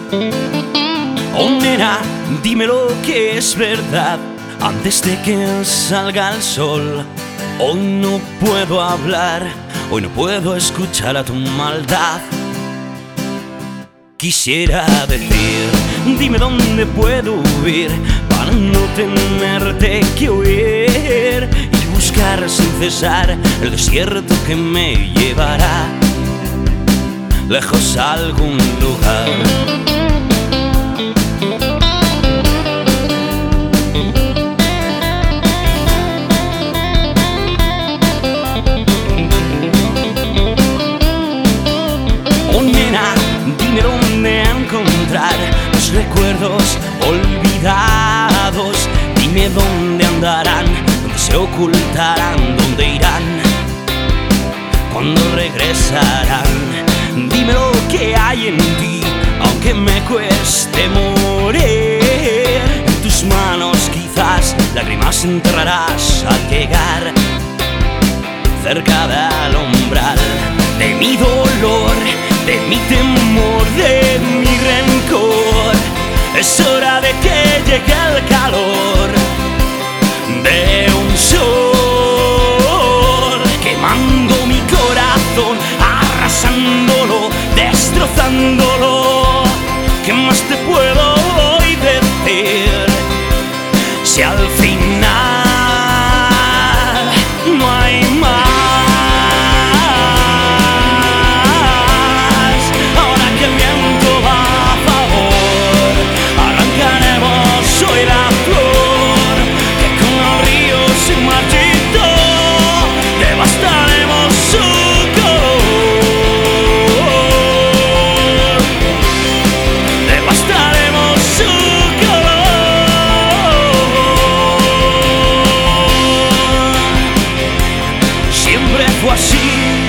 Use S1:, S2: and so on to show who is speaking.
S1: Oh nena, dímelo que es verdad antes de que salga el sol. Hoy no puedo hablar, hoy no puedo escuchar a tu maldad. Quisiera decir, dime dónde puedo huir para no tenerte que oír y buscar sin cesar el desierto que me llevará lejos a algún lugar. Oh nena, dime dónde encontrar los recuerdos olvidados. Dime dónde andarán, dónde se ocultarán, dónde irán, cuándo regresarán. Dime lo que hay en ti, aunque me cueste morir. En tus manos quizás lágrimas enterrarás al llegar cerca del umbral de mi dolor, de mi temor, de mi rencor. Es hora de que llegue el calor de un sol quemando mi corazón, arrasándolo, destrozándolo. ¿Qué más te puedo hoy decir? Si al final no hay más. Ahora que el viento va a favor, arrancaremos hoy la flor que con el río se marchitó. Devastaremos su color, devastaremos su color. Siempre fue así.